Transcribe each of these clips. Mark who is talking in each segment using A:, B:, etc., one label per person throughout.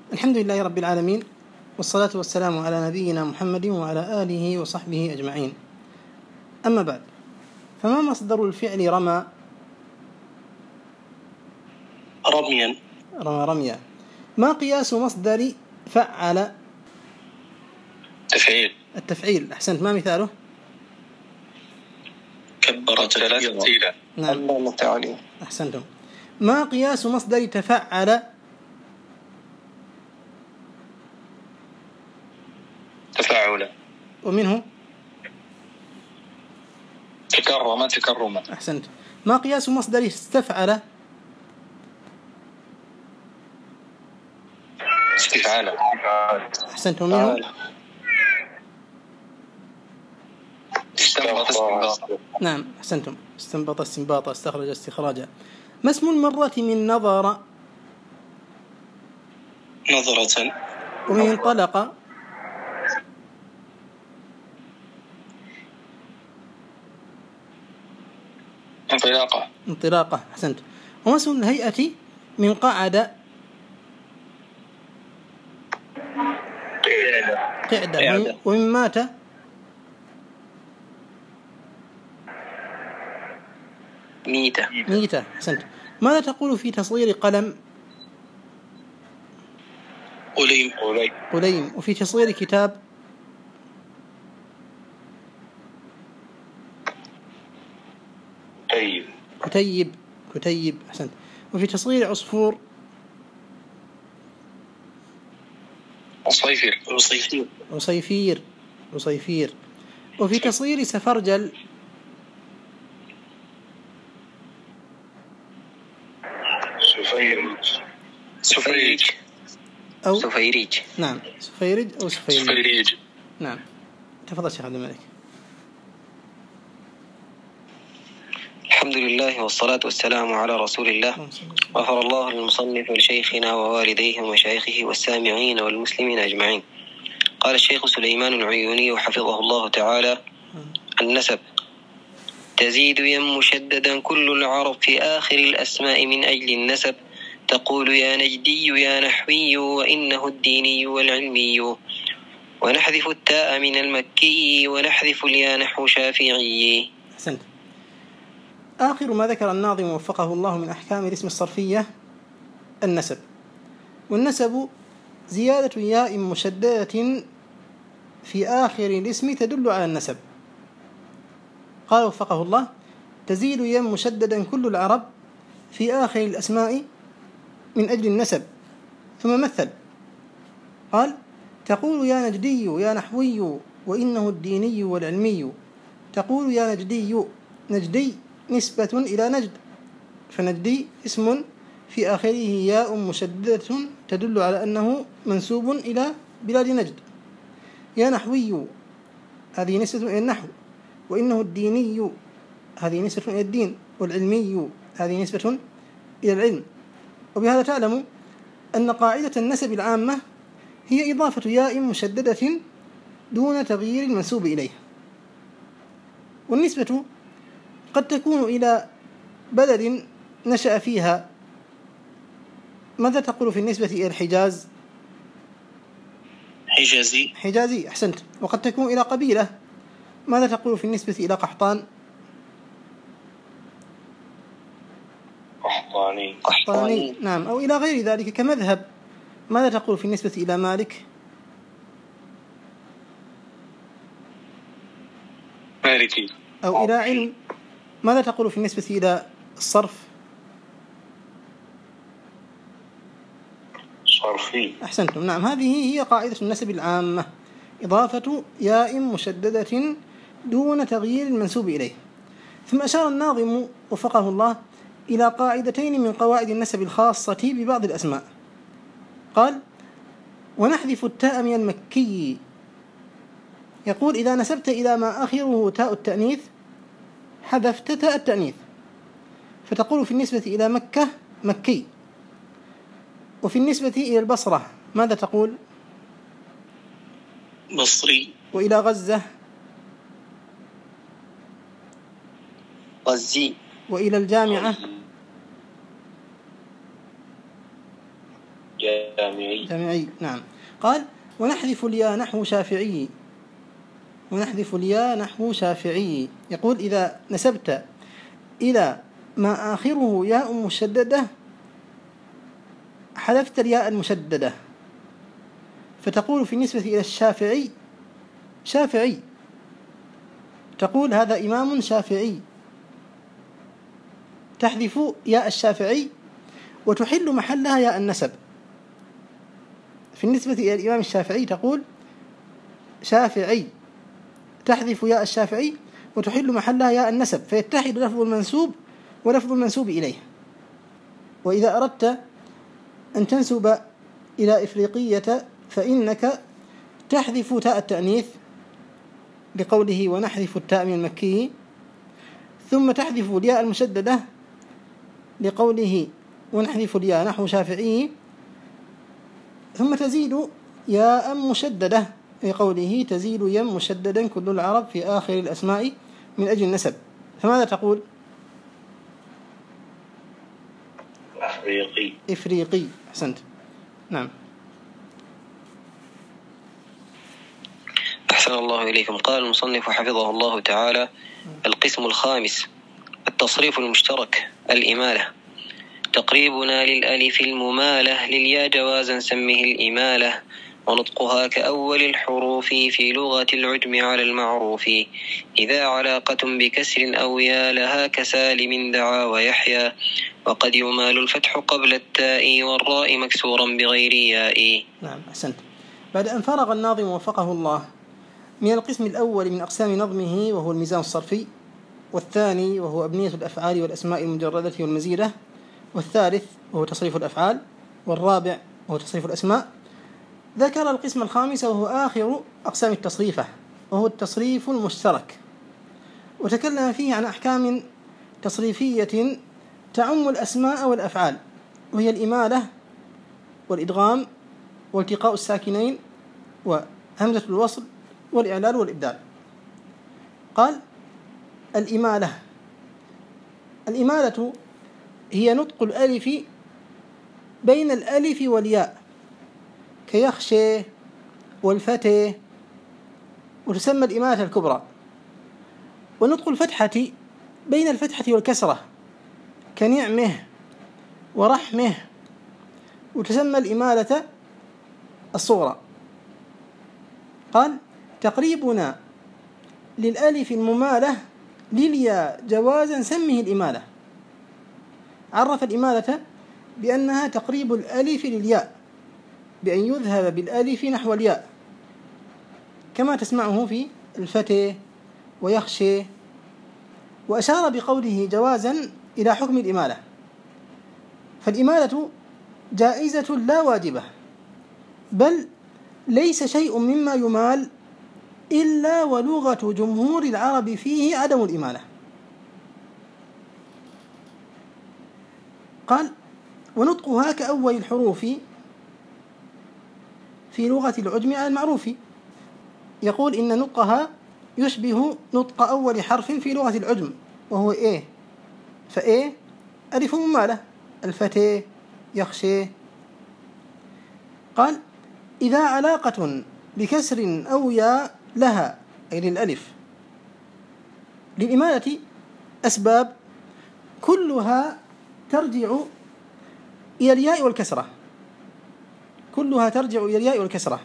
A: الحمد لله رب العالمين، والصلاة والسلام على نبينا محمد وعلى آله وصحبه أجمعين. أما بعد، فما مصدر الفعل رمى؟
B: رميا.
A: رميا. ما قياس مصدر فعل؟
B: تفعيل.
A: التفعيل. أحسنت. ما مثاله؟
B: كبر تفعيلا.
A: نعم. أحسنتم. ما قياس مصدر تفعل؟
B: تفاعلا.
A: ومنه
B: تكرما.
A: أحسنت. ما قياس مصدر استفعل؟
B: استفعالا.
A: أحسنتم. ومنه
B: استنبط.
A: نعم أحسنتم. استنبط استنباطا، استخرج استخراجا. ما اسم المرة من نظر؟
B: نظرة.
A: ومن انطلق؟ انطلاقة. أحسنت. وما اسم الهيئة من قعد؟ قعدة. ومن مات؟ ميتة. أحسنت. ماذا تقول في تصغير قلم؟ قليم. وفي تصغير كتاب؟ كتيب. أحسنت. وفي تصغير عصفور؟ عصيفير. وفي تصغير سفرجل؟
B: سفيريج.
A: نعم، سفيرج أو سفيريج. نعم. تفضل شيخ عبد الملك.
B: الحمد لله والصلاة والسلام على رسول الله. غفر الله للمصنف ولشيخنا ووالديه ومشايخه والسامعين والمسلمين أجمعين. قال الشيخ سليمان العيوني حفظه الله تعالى: النسب: تزيد يم مشددا كل العرب في آخر الأسماء من أجل النسب، تقول يا نجدي يا نحوي وإنه الديني والعلمي، ونحذف التاء من المكي ونحذف اليا نحو شافعي.
A: أحسنت. آخر ما ذكر الناظم وفقه الله من أحكام الاسم الصرفية النسب. والنسب زيادة ياء مشددة في آخر الاسم تدل على النسب. قال وفقه الله: تزيد يم مشددا كل العرب في آخر الأسماء من أجل النسب. ثم مثل قال: تقول يا نجدي يا نحوي وإنه الديني والعلمي. تقول يا نجدي. نجدي نسبة إلى نجد، فنجدي اسم في آخره ياء مشددة تدل على أنه منسوب إلى بلاد نجد. يا نحوي هذه نسبة إلى النحو، وإنه الديني هذه نسبة إلى الدين، والعلمي هذه نسبة إلى العلم. وبهذا تعلم أن قاعدة النسب العامة هي إضافة ياء مشددة دون تغيير المنسوب إليه. والنسبة قد تكون إلى بلد نشأ فيها. ماذا تقول في النسبة إلى الحجاز؟ حجازي. أحسنت. وقد تكون إلى قبيلة. ماذا تقول في النسبة إلى قحطان؟ قحطاني. نعم. أو إلى غير ذلك كمذهب. ماذا تقول في النسبة إلى مالك؟
B: مالكي.
A: أو إلى علم. ماذا تقول في النسبة إلى الصرف؟
B: صرفي.
A: أحسنتم. نعم. هذه هي قاعدة النسب العامة: إضافة ياء مشددة دون تغيير المنسوب إليه. ثم أشار الناظم وفقه الله إلى قاعدتين من قواعد النسب الخاصة ببعض الأسماء. قال: ونحذف التاء من المكي. يقول: إذا نسبت إلى ما آخره تاء التأنيث حذفت تاء التأنيث، فتقول في النسبة إلى مكة مكي. وفي النسبة إلى البصرة ماذا تقول؟
B: بصري.
A: وإلى غزة؟
B: غزي.
A: وإلى الجامعة؟ جامعي. نعم. قال ونحذف الياء نحو شافعي. ونحذف الياء نحو شافعي. يقول إذا نسبت إلى ما آخره ياء مشددة حذفت الياء المشددة، فتقول في النسبة إلى الشافعي شافعي، تقول هذا إمام شافعي، تحذف ياء الشافعي وتحل محلها ياء النسب. في النسبة إلى الإمام الشافعي تقول شافعي، تحذف ياء الشافعي وتحل محلها ياء النسب، فيتحد لفظ المنسوب ولفظ المنسوب إليه. وإذا أردت أن تنسب إلى إفريقية فإنك تحذف تاء التأنيث لقوله ونحذف التاء من المكي، ثم تحذف الياء المشددة لقوله ونحذف الياء نحو شافعي، ثم تزيد ياء مشددة لقوله تزيد يم مشددا كل العرب في آخر الأسماء من أجل النسب. فماذا تقول؟ إفريقي. أحسنت. نعم.
B: أحسن الله إليكم. قال المصنف حفظه الله تعالى: القسم الخامس التصريف المشترك الإمالة. تقريبنا للألف الممالة للياء جوازا سمه الإمالة، ونطقها كأول الحروف في لغة العجم على المعروف، إذا علاقة بكسر أو يا لها كسالم دعا ويحيى، وقد يمال الفتح قبل التاء والراء مكسورا بغير ياء.
A: نعم. أحسنت. بعد أن فرغ الناظم وفقه الله من القسم الأول من أقسام نظمه وهو الميزان الصرفي، والثاني وهو أبنية الأفعال والأسماء المجردة والمزيدة، والثالث وهو تصريف الأفعال، والرابع وهو تصريف الأسماء، ذكر القسم الخامس وهو آخر أقسام التصريفة وهو التصريف المشترك، وتكلم فيه عن أحكام تصريفية تعم الأسماء والأفعال، وهي الإمالة والإدغام والتقاء الساكنين وهمزة الوصل والإعلال والإبدال. قال الإمالة هي نطق الألف بين الألف والياء كيخشى والفتى، وتسمى الإمالة الكبرى. ونطق الفتحة بين الفتحة والكسرة كنعمه ورحمه، وتسمى الإمالة الصغرى. قال تقريبنا للألف الممالة للياء جوازا سمه الإمالة. عرف الإمالة بأنها تقريب الألف للياء بأن يذهب بالألف نحو الياء، كما تسمعه في الفتى ويخشى. وأشار بقوله جوازا إلى حكم الإمالة، فالإمالة جائزة لا واجبة، بل ليس شيء مما يمال إلا ولغة جمهور العرب فيه عدم الإمالة. قال ونطقها كأول الحروف في لغة العجم على المعروف. يقول إن نطقها يشبه نطق أول حرف في لغة العجم وهو إيه، فإيه ألف ممالة، الفتى يخشى. قال إذا علاقة بكسر أو ياء لها أي للألف. للإمالة أسباب كلها ترجع إلى الياء والكسرة، كلها ترجع إلى الياء والكسرة.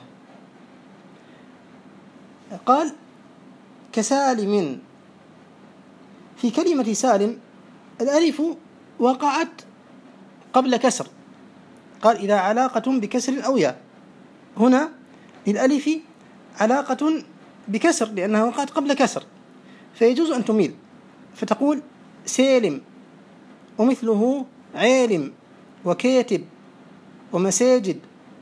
A: قال كسالم، في كلمة سالم الألف وقعت قبل كسر. قال إذا علاقة بكسر أو ياء، هنا للألف علاقة بكسر لأنها وقعت قبل كسر، فيجوز أن تميل فتقول سالم، ومثله عالم وكاتب ومساجد.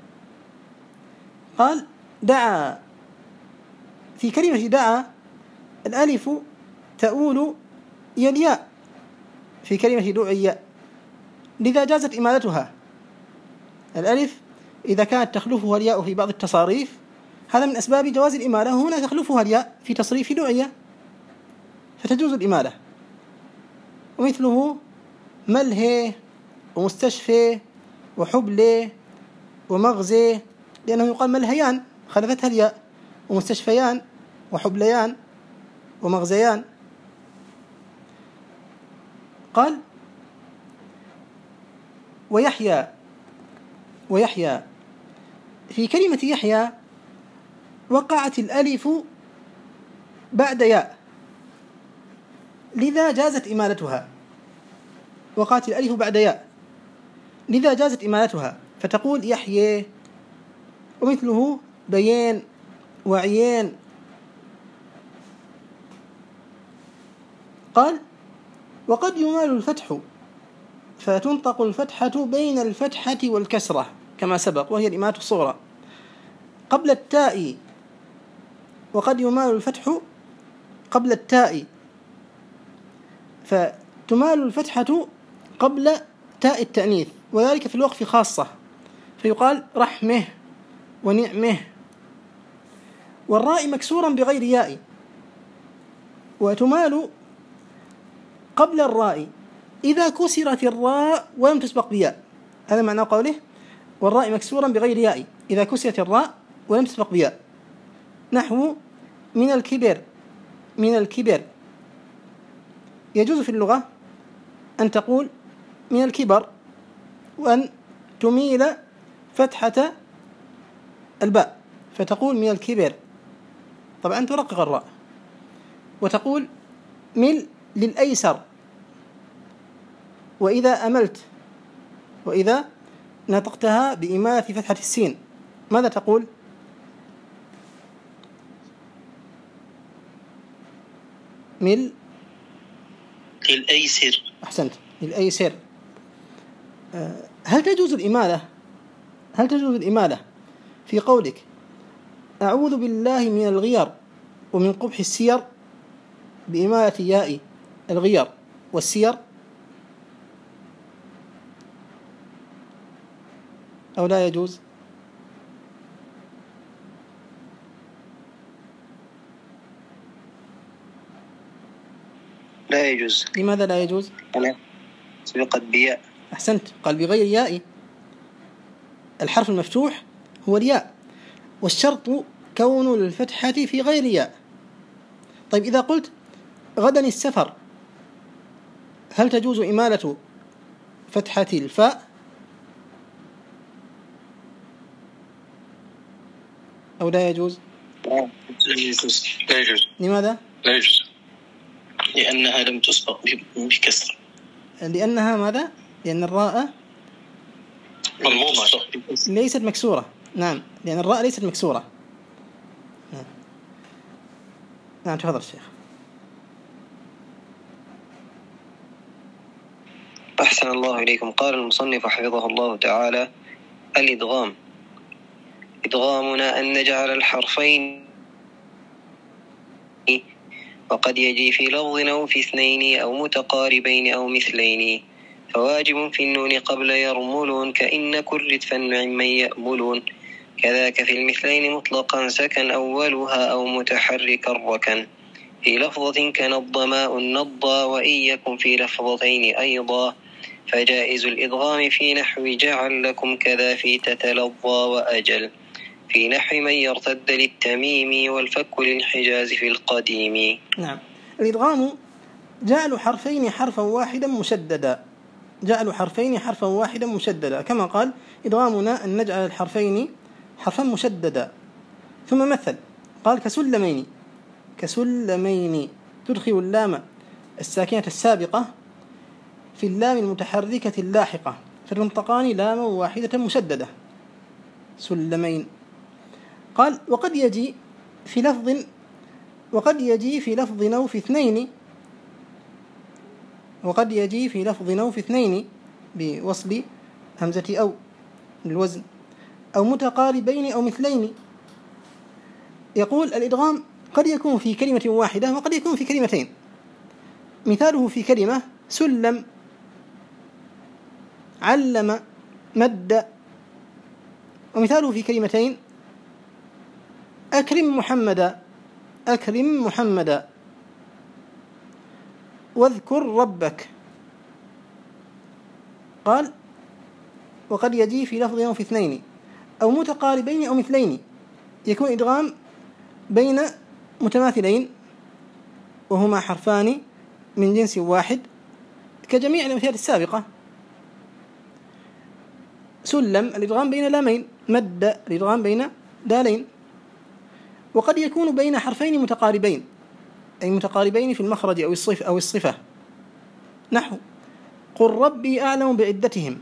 A: قال دعا، في كلمة دعا الألف تؤول إلى الياء في كلمة دعي، لذا جازت إمالتها. الألف إذا كانت تخلفها الياء في بعض التصاريف هذا من أسباب جواز الإمالة، هنا تخلفها الياء في تصريف دعي فتجوز الإمالة. ومثله ملهى ومستشفى وحبلى ومغزي، لأنه يقال ملهيان خلفتها الياء، ومستشفيان وحبليان ومغزيان. قال ويحيى في كلمة يحيى وقعت الألف بعد ياء، لذا جازت إمالتها. وقعت الألف بعد ياء لذا جازت إمالتها، فتقول يحيى. ومثله بيان وعيان. قال وقد يمال الفتح فتنطق الفتحة بين الفتحة والكسرة كما سبق، وهي الإمالة الصغرى قبل التاء. وقد يمال الفتح قبل التاء فتمال الفتحة قبل تاء التأنيث، وذلك في الوقف خاصة، فيقال رحمه ونعمه. والراء مكسورا بغير ياء، وتمال قبل الراء إذا كسرت الراء ولم تسبق بياء. هذا معنى قوله والراء مكسورا بغير ياء إذا كسرت الراء ولم تسبق بياء. نحو من الكبر. يجوز في اللغة أن تقول من الكبر، وأن تميل فتحة الباء فتقول من الكبر، طبعا ترقق الراء، وتقول مل للأيسر. وإذا نطقتها بإمالة فتحة السين ماذا تقول؟ مل
B: للأيسر.
A: أحسنت، للأيسر. هل تجوز الإمالة في قولك أعوذ بالله من الغير ومن قبح السير بإمالة ياء الغير والسير، أو لا يجوز؟
B: لا يجوز.
A: لماذا لا يجوز؟
B: سبقت بياء.
A: أحسنت، قال بغير ياء. الحرف المفتوح هو الياء، والشرط كون الفتحة في غير ياء. طيب إذا قلت غدا السفر، هل تجوز إمالة فتحة الفاء أو لا يجوز؟
B: لا يجوز.
A: لماذا؟
B: لا يجوز لأنها لم تسبق بكسر.
A: لأنها ماذا؟ لأن الراء ليست مكسورة. نعم، لأن الراء ليست مكسورة. نعم تفضل الشيخ.
B: أحسن الله إليكم. قال المصنف حفظه الله تعالى: الإدغام. إدغامنا أن نجعل الحرفين، وقد يجي في لفظ أو في اثنين أو متقاربين أو مثلين، فواجب في النون قبل يرملون كإن كرت فنع من يأملون، كذاك في المثلين مطلقا سكن أولها أو متحركا ركن، في لفظة كنضماء النضا وإن يكن في لفظتين أيضا، فجائز الإدغام في نحو جعل لكم كذا في تتلظى وأجل، في نحو من يرتد للتميم والفك للحجاز في القديم.
A: نعم، الإدغام جعل حرفين حرفا واحدا مشددا، كما قال إدغامنا أن نجعل الحرفين حرفا مشددا. ثم مثل قال كسلمين تدخل اللام الساكنة السابقة في اللام المتحركة اللاحقة فتنطقان لاما واحدة مشددة، سلمين. قال وقد يجي في لفظ أو في اثنين بوصل همزة أو للوزن، أو متقاربين أو مثلين. يقول الإدغام قد يكون في كلمة واحدة وقد يكون في كلمتين. مثاله في كلمة سلم، علم، مد. ومثاله في كلمتين أكرم محمدا، واذكر ربك. قال وقد يجي في لفظ أو في اثنين، أو متقاربين أو مثلين، يكون إدغام بين متماثلين وهما حرفان من جنس واحد كجميع الأمثلة السابقة. سلم الإدغام بين لامين، مد الإدغام بين دالين. وقد يكون بين حرفين متقاربين، أي متقاربين في المخرج أو الصفة، نحو قل ربي أعلم بعدتهم.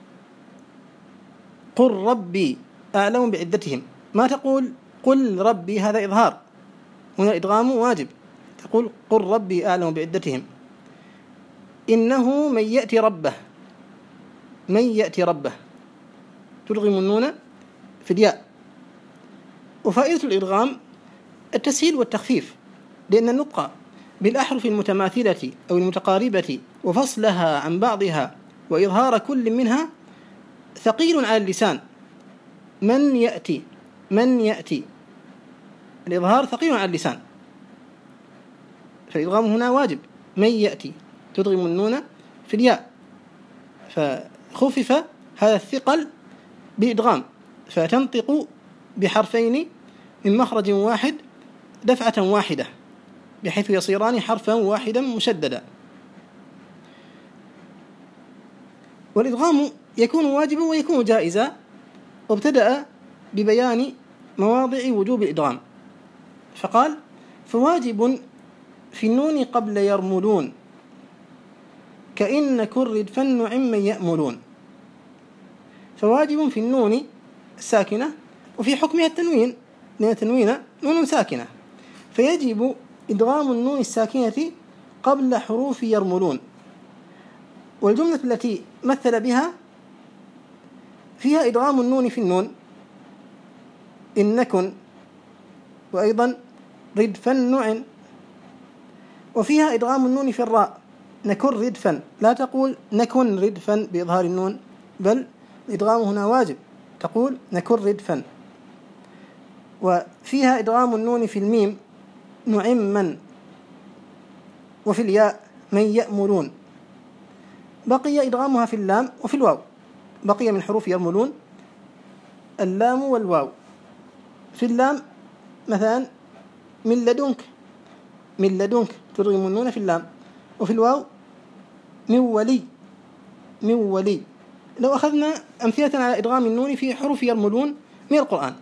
A: قل ربي أعلم بعدتهم، ما تقول قل ربي، هذا إظهار، هنا إدغام واجب، تقول قل ربي أعلم بعدتهم. إنه من يأتي ربه، من يأتي ربه، تدغم النون في الياء. وفائدة الإدغام التسهيل والتخفيف، لأن النطق بالأحرف المتماثلة أو المتقاربة وفصلها عن بعضها وإظهار كل منها ثقيل على اللسان. من يأتي، من يأتي، الإظهار ثقيل على اللسان، فالإدغام هنا واجب. من يأتي تدغم النون في الياء، فخفف هذا الثقل بإدغام، فتنطق بحرفين من مخرج واحد دفعة واحدة، بحيث يصيران حرفا واحدا مشددا. والإدغام يكون واجبا ويكون جائزا، وابتدأ ببيان مواضع وجوب الإدغام، فقال فواجب في النون قبل يرملون، كإن كرد فن عمن يأملون. فواجب في النون الساكنة، وفي حكمها التنوين، لأن التنوين نون ساكنة، فيجب إدغام النون الساكنة قبل حروف يرملون. والجملة التي مثل بها فيها إدغام النون في النون، إنكن، وأيضا ردفا نعن، وفيها إدغام النون في الراء، نكن ردفا، لا تقول نكن ردفا بإظهار النون، بل الإدغام هنا واجب، تقول نكن ردفا. وفيها إدغام النون في الميم، نعما، وفي الياء من يأملون. بقي إدغامها في اللام وفي الواو، بقي من حروف يرملون اللام والواو. في اللام مثلا من لدنك، من لدنك تدغم النون في اللام، وفي الواو من ولي، من ولي. لو أخذنا أمثلة على إدغام النون في حروف يرملون من القرآن،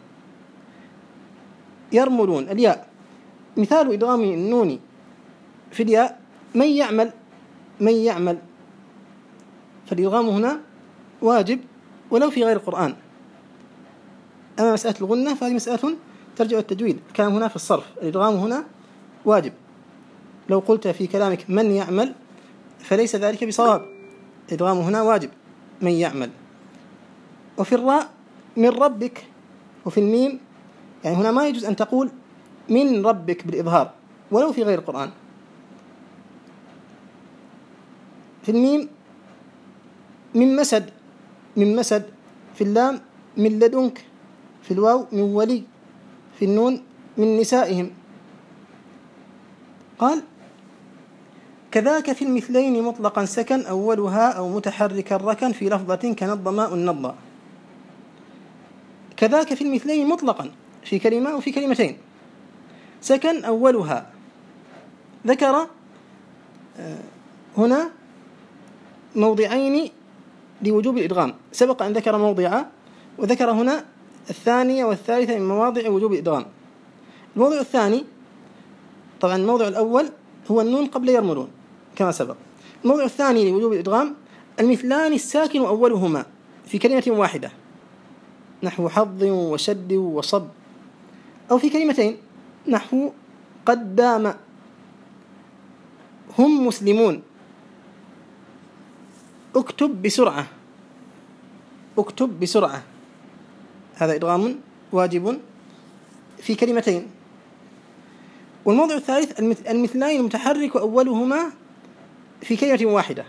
A: يرملون الياء، مثال إدغام النون في الياء من يعمل، من يعمل، فالإدغام هنا واجب ولو في غير القرآن. أما مسألة الغنة فهذه مسألة ترجع التجويد، كان هنا في الصرف، الإدغام هنا واجب. لو قلت في كلامك من يعمل فليس ذلك بصواب، الإدغام هنا واجب، من يعمل. وفي الراء من ربك، وفي الميم يعني هنا ما يجوز أن تقول من ربك بالإظهار ولو في غير القرآن. في الميم من مسد، من مسد. في اللام من لدنك. في الواو من ولي. في النون من نسائهم. قال كذاك في المثلين مطلقا سكن أولها أو متحركا ركن في لفظة كنضماء النضا. كذاك في المثلين مطلقا، في كلمة وفي كلمتين. سكن أولها، ذكر هنا موضعين لوجوب الإدغام، سبق أن ذكر موضعا، وذكر هنا الثانية والثالثة من مواضع وجوب الإدغام. الموضع الثاني، طبعا الموضع الأول هو النون قبل يرملون كما سبق. الموضع الثاني لوجوب الإدغام المثلان الساكن أولهما في كلمة واحدة، نحو حظ وشد وصب، أو في كلمتين نحو قدام هم مسلمون، اكتب بسرعة، اكتب بسرعة، هذا إدغام واجب في كلمتين. والموضع الثالث المثلان المتحرك أولهما في كلمة واحدة،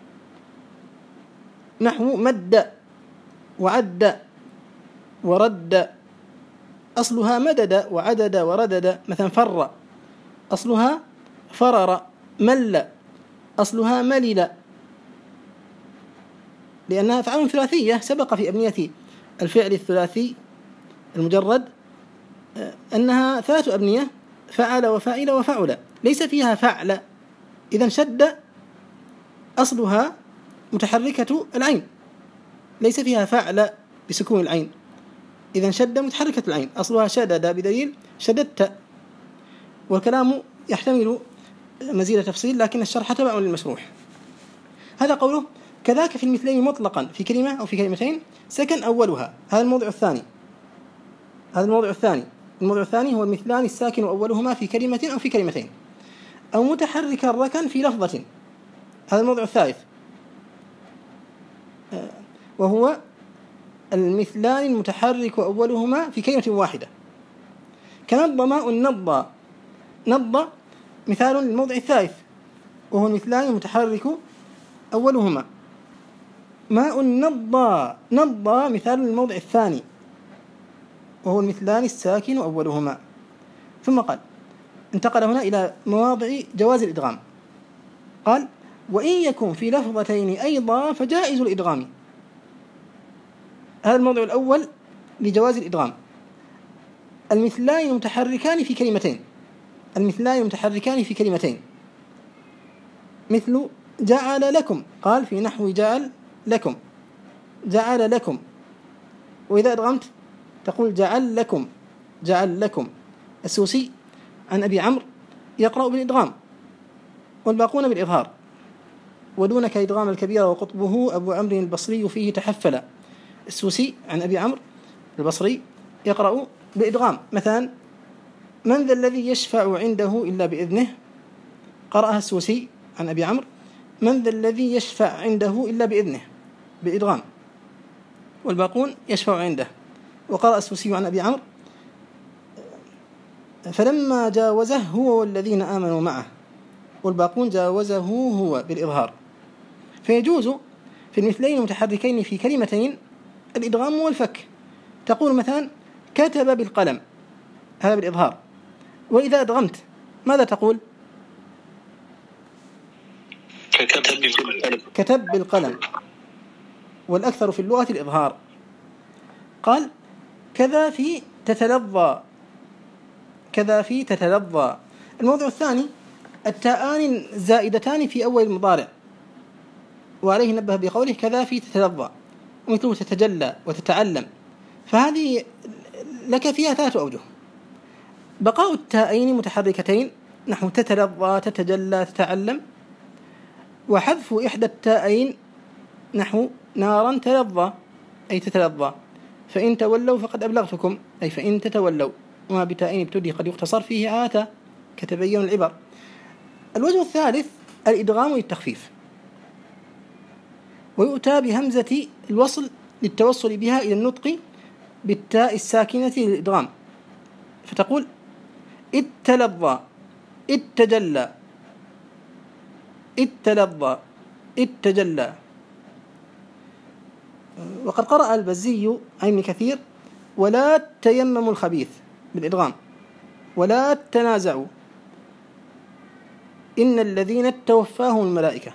A: نحو مد وعد ورد، أصلها مدد وعدد وردد. مثلا فر أصلها فرر، مل أصلها ملل، لأنها أفعال ثلاثية سبق في أبنية الفعل الثلاثي المجرد أنها 3 أبنية: فعل وفاعل وفعل، ليس فيها فعل. إذا شد أصلها متحركة العين، ليس فيها فعل بسكون العين. إذا شد متحركة العين، أصلها شدد بدليل شددت. والكلام يحتمل مزيد تفصيل، لكن الشرح تبع للمشروح. هذا قوله: كذاك في المثلين مطلقا في كلمة أو في كلمتين سكن أولها. هذا الموضع الثاني. الموضع الثاني هو المثلان الساكن أولهما في كلمة أو في كلمتين، أو متحركا ركن في لفظة. هذا الموضع الثالث، وهو المثلان المتحرك أولهما في كلمة واحدة. كنض ماء النض، نض مثال للموضع الثالث، وهو المثلان المتحرك أولهما. ماء نض مثال للموضع الثاني، وهو المثلان الساكن أولهما. ثم قال، انتقل هنا إلى مواضع جواز الإدغام. قال: وإن يكن في لفظتين أيضا فجائز الإدغام. هذا الموضع الأول لجواز الإدغام: المثلان المتحركان في كلمتين، مثل جعل لكم. قال في نحو جعل لكم، وإذا أدغمت تقول جعل لكم. السوسي عن أبي عمرو يقرأ بالإدغام، والباقون بالإظهار. ودونك إدغام الكبير وقطبه أبو عمرو البصري فيه تحفل. السوسي عن أبي عمرو البصري يقرأ بالإدغام. مثلا: من ذا الذي يشفع عنده إلا بإذنه. قرأها السوسي عن أبي عمرو: من ذا الذي يشفع عنده إلا بإذنه، بالإدغام، والباقون يشفع عنده. وقرأ السوسي عن أبي عمرو: فلما جاوزه هو والذين آمنوا معه، والباقون جاوزه هو، بالإظهار. فيجوز في المثلين المتحركين في كلمتين الإدغام والفك. تقول مثلا: كتب بالقلم، هذا بالإظهار. وإذا أدغمت ماذا تقول؟ كتب بالقلم، والأكثر في اللغة الإظهار. قال: كذا في تتلظى. الموضوع الثاني: التاءان الزائدتان في أول المضارع، وعليه نبه بقوله: كذا في تتلظى، ومثله تتجلى وتتعلم. فهذه لك فيها 3 أوجه: بقاء التاءين متحركتين نحو تتلظى تتجلى تتعلم، وحذف إحدى التاءين نحو نارا تلظى أي تتلظى. فإن تولوا فقد أبلغتكم، أي فإن تتولوا. وما بتاءين ابتدي قد يختصر فيه عاتا كتبين العبر. الوجه الثالث: الإدغام للتخفيف، ويؤتى بهمزة الوصل للتوصل بها إلى النطق بالتاء الساكنة للإدغام، فتقول: اتلظى اتجلى اتلظى اتجلى. وقد قرأ البزي عن ابن كثير: ولا تيمموا الخبيث، بالإدغام: ولا تنازعوا إن الذين توفاهم الملائكة.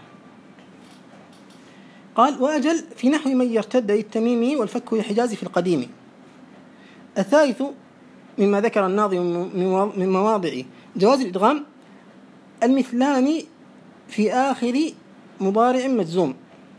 A: قال: وأجل في نحو من يرتد للتميمي والفك الحجازي في القديم. الثالث مما ذكر الناظم من مواضع جواز الإدغام: المثلان في آخر مضارع مجزوم،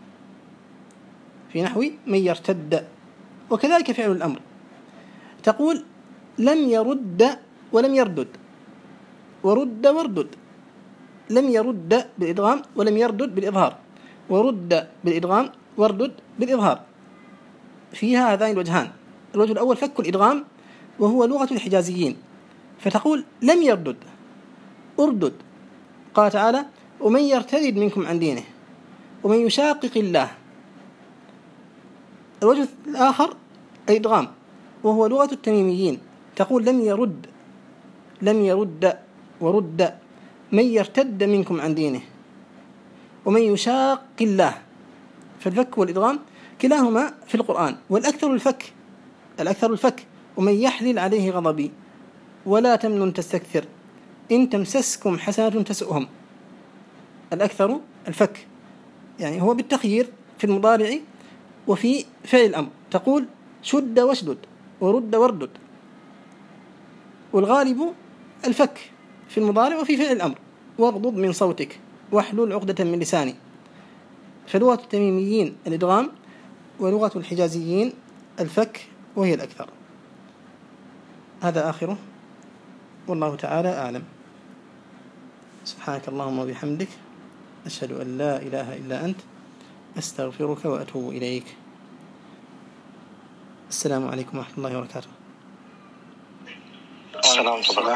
A: في نحو من يرتد. وكذلك فعل الأمر، تقول: لم يرد ولم يردد، ورد واردد. لم يرد بالإدغام ولم يردد بالإظهار، ورد بالإدغام واردد بالإظهار. فيها هذين الوجهان: الوجه الأول فك الإدغام، وهو لغة الحجازيين، فتقول: لم يردد أردد. قال تعالى: ومن يرتد منكم عن دينه ومن يشاقق الله. الوجه الآخر الإدغام، وهو لغة التميميين، تقول: لم يرد ورد من يرتد منكم عن دينه ومن يشاق الله. فالفك والإدغام كلاهما في القرآن، والأكثر الفك. ومن يحلل عليه غضبي ولا تمنن تستكثر إن تمسسكم حسنة تسؤهم. الأكثر الفك، يعني هو بالتخيير في المضارع وفي فعل الأمر. تقول: شد واشدد ورد واردد. والغالب الفك في المضارع وفي فعل الأمر. واغضض من صوتك واحلل عقدة من لساني. فلغة التميميين الإدغام، ولغة الحجازيين الفك، وهي الأكثر. هذا آخره، والله تعالى أعلم. سبحانك اللهم وبحمدك، أشهد أن لا إله إلا أنت، أستغفرك وأتوب إليك. السلام عليكم ورحمة الله وبركاته.
B: السلام عليكم.